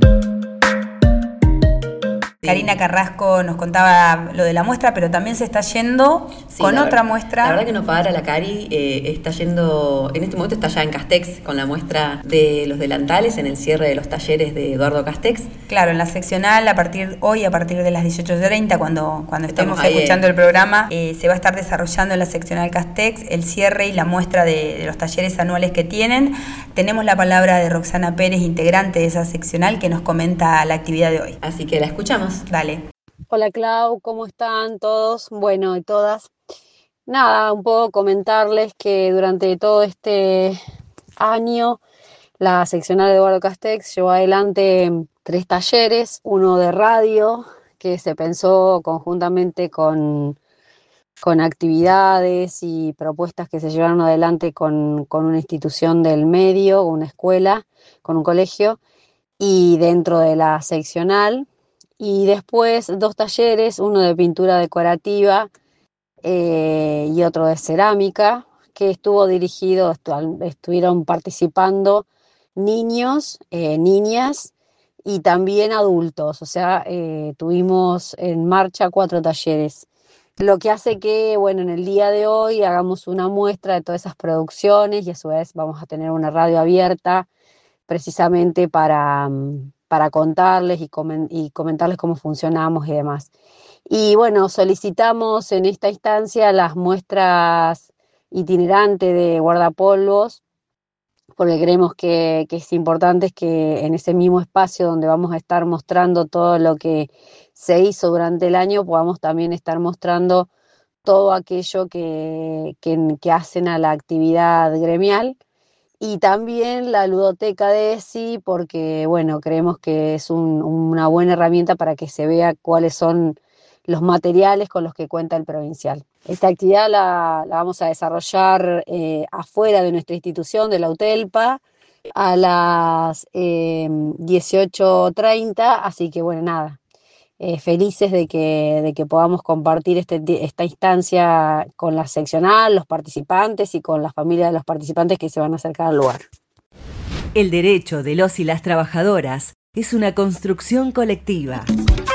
Karina Carrasco nos contaba lo de la muestra, pero también se está yendo Sí, con la otra ver- muestra. La verdad que no para la Cari, eh, está yendo, en este momento está ya en Castex con la muestra de los delantales en el cierre de los talleres de Eduardo Castex. Claro, en la seccional, a partir hoy, a partir de las dieciocho treinta, cuando, cuando estemos Estamos ahí, escuchando eh. el programa, eh, se va a estar desarrollando en la seccional Castex el cierre y la muestra de, de los talleres anuales que tienen. Tenemos la palabra de Roxana Pérez, integrante de esa seccional, que nos comenta la actividad de hoy. Así que la escuchamos. Dale. Hola Clau, ¿cómo están todos? Bueno, y todas. Nada, un poco comentarles que durante todo este año la seccional de Eduardo Castex llevó adelante tres talleres, uno de radio que se pensó conjuntamente con con actividades y propuestas que se llevaron adelante con, con una institución del medio, una escuela, con un colegio, y dentro de la seccional. Y después dos talleres, uno de pintura decorativa eh, y otro de cerámica, que estuvo dirigido, estu- estuvieron participando niños, eh, niñas y también adultos. O sea, eh, tuvimos en marcha cuatro talleres. Lo que hace que, bueno, en el día de hoy hagamos una muestra de todas esas producciones y a su vez vamos a tener una radio abierta precisamente para, para contarles y, comen, y comentarles cómo funcionamos y demás. Y bueno, solicitamos en esta instancia las muestras itinerantes de guardapolvos, porque creemos que, que es importante que en ese mismo espacio donde vamos a estar mostrando todo lo que se hizo durante el año, podamos también estar mostrando todo aquello que, que, que hacen a la actividad gremial, y también la ludoteca de E S I, porque bueno, creemos que es un, una buena herramienta para que se vea cuáles son los materiales con los que cuenta el provincial. Esta actividad la, la vamos a desarrollar eh, afuera de nuestra institución, de la UTELPA, a las eh, dieciocho treinta, así que bueno, nada, eh, felices de que, de que podamos compartir este, esta instancia con la seccional, los participantes y con la familia de los participantes que se van a acercar al lugar. El derecho de los y las trabajadoras es una construcción colectiva.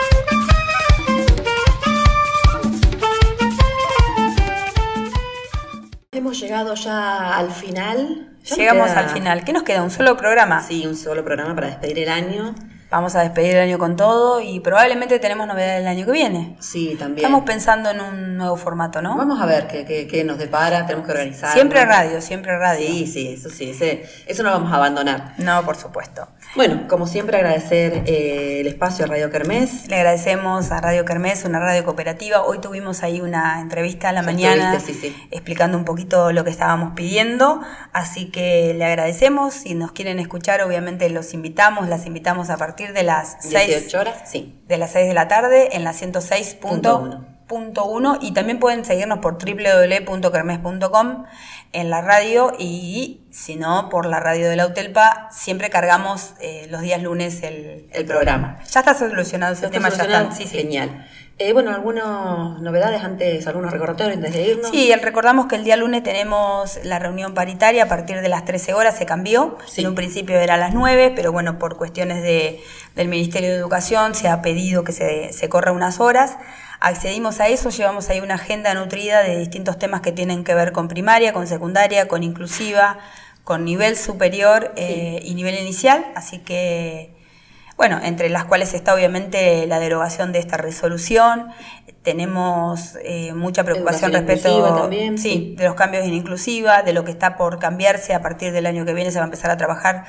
Hemos llegado ya al final. Ya Llegamos queda... al final. ¿Qué nos queda? ¿Un solo programa? Sí, un solo programa para despedir el año. Vamos a despedir el año con todo y probablemente tenemos novedades el año que viene. Sí, también. Estamos pensando en un nuevo formato, ¿no? Vamos a ver qué, qué, qué nos depara, tenemos que organizar. Siempre radio, siempre radio. Sí, sí, eso sí, ese, eso no vamos a abandonar. No, por supuesto. Bueno, como siempre agradecer eh, el espacio a Radio Kermés. Le agradecemos a Radio Kermés, una radio cooperativa. Hoy tuvimos ahí una entrevista a la ya mañana estuviste, sí, sí. explicando un poquito lo que estábamos pidiendo, así que le agradecemos. Si nos quieren escuchar, obviamente los invitamos, las invitamos a partir de las dieciocho horas, sí. De las seis de la tarde en la ciento seis punto uno y también pueden seguirnos por doble u doble u doble u punto kermés punto com en la radio, y si no, por la radio de la UTELPA. Siempre cargamos eh, los días lunes el, el programa. Ya está solucionado ese ¿Ya tema, está ya está. Sí, sí. Genial. Eh, bueno, algunas novedades antes, algunos recordatorios antes de irnos. Sí, recordamos que el día lunes tenemos la reunión paritaria a partir de las trece horas, se cambió. Sí. En un principio era a las nueve, pero bueno, por cuestiones de, del Ministerio de Educación se ha pedido que se, se corra unas horas. Accedimos a eso, llevamos ahí una agenda nutrida de distintos temas que tienen que ver con primaria, con secundaria, con inclusiva, con nivel superior eh, sí. y nivel inicial, así que... Bueno, entre las cuales está obviamente la derogación de esta resolución. Tenemos eh, mucha preocupación respecto también, sí, sí. de los cambios en inclusiva, de lo que está por cambiarse a partir del año que viene. Se va a empezar a trabajar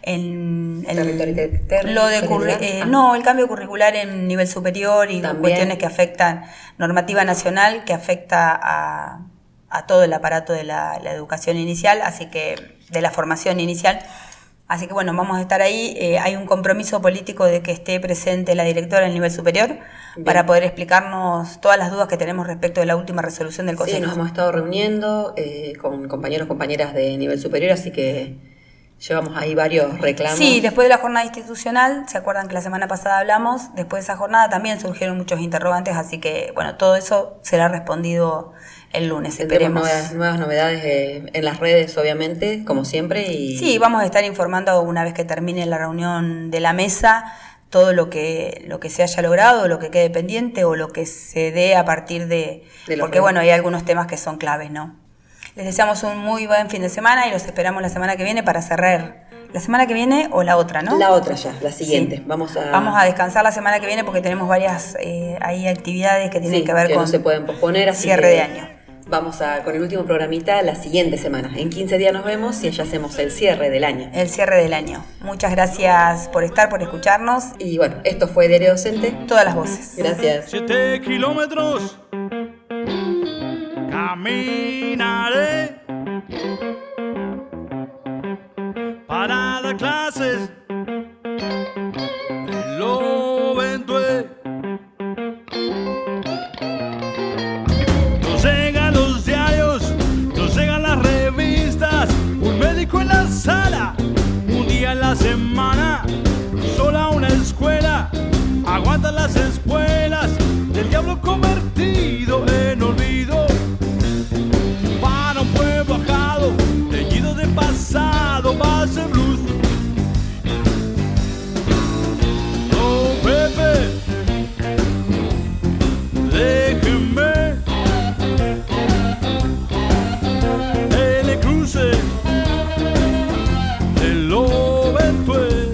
en, en lo de curri- eh, ah. no el cambio curricular en nivel superior y también. Cuestiones que afectan normativa nacional, que afecta a, a todo el aparato de la, la educación inicial, así que de la formación inicial. Así que bueno, vamos a estar ahí. Eh, hay un compromiso político de que esté presente la directora del nivel superior. Bien. Para poder explicarnos todas las dudas que tenemos respecto de la última resolución del Consejo. Sí, nos hemos estado reuniendo eh, con compañeros y compañeras de nivel superior, así que llevamos ahí varios reclamos. Sí, después de la jornada institucional, ¿se acuerdan que la semana pasada hablamos? Después de esa jornada también surgieron muchos interrogantes, así que bueno, todo eso será respondido el lunes, esperemos. Nuevas, nuevas novedades eh, en las redes, obviamente, como siempre. Y... Sí, vamos a estar informando una vez que termine la reunión de la mesa, todo lo que lo que se haya logrado, lo que quede pendiente o lo que se dé a partir de... de porque redes. Bueno, hay algunos temas que son claves, ¿no? Les deseamos un muy buen fin de semana y los esperamos la semana que viene para cerrar. La semana que viene o la otra, ¿no? La otra ya, la siguiente. Sí. Vamos a... Vamos a descansar la semana que viene porque tenemos varias eh, ahí actividades que tienen sí, que ver que con no se pueden posponer, así cierre que de año. Vamos a con el último programita la siguiente semana. En quince días nos vemos y ya hacemos el cierre del año. El cierre del año. Muchas gracias por estar, por escucharnos. Y bueno, esto fue Diario Docente. Todas las voces. Gracias. Siete kilómetros caminaré para dar clases de lo eventué. No sé las espuelas del diablo convertido en olvido. Para un pueblo ajado, teñido de pasado, va a ser blues. Oh, Pepe, déjeme en el cruce del Oventué.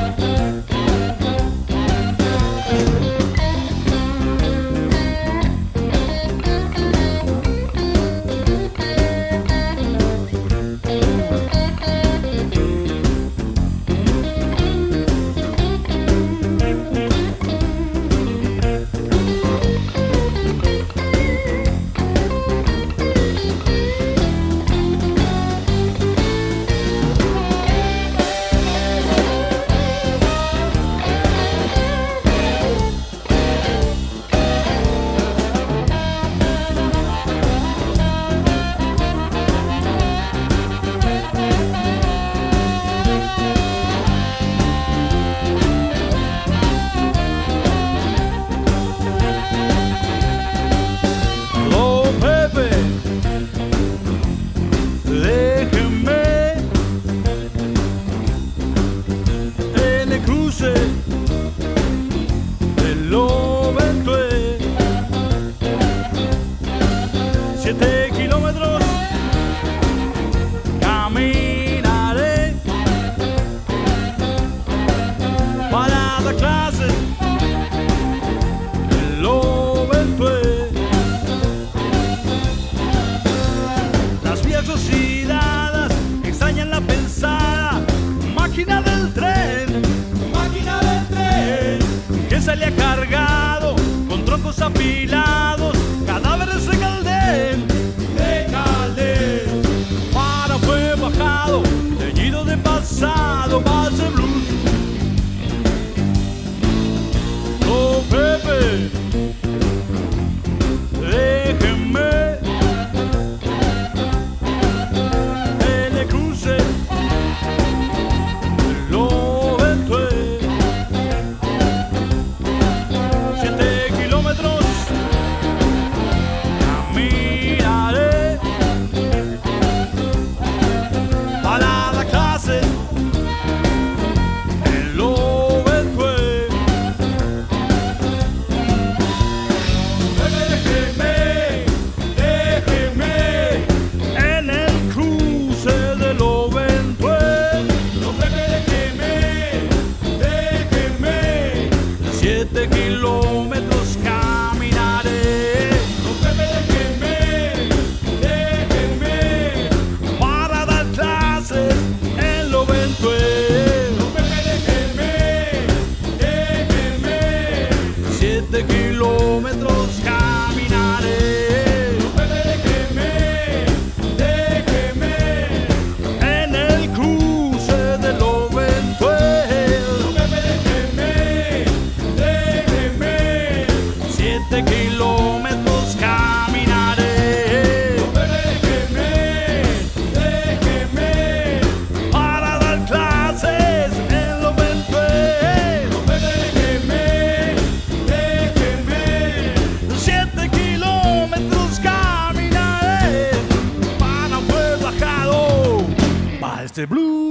Apilados, cadáveres en Caldén, de Caldén, para un pueblo bajado, teñido de pasado, va a ser blues. Oh, Pepe, déjenme en el cruce del Oventué. Siete kilómetros caminaré para la clase del Oventué. Déjeme, déjeme en el cruce del Oventué. Déjeme, déjeme, siete kilómetros caminaré. Déjeme, déjeme para dar clases en el Oventué. Déjeme, déjeme, siete kilómetros caminaré. Déjeme, déjeme en el cruce del Oventué. Déjeme, déjeme, siete kilómetros caminaré. Déjeme, déjeme para dar clases en el Oventué. Déjeme, déjeme, siete kilómetros caminaré para un pueblo bajado, va este blues.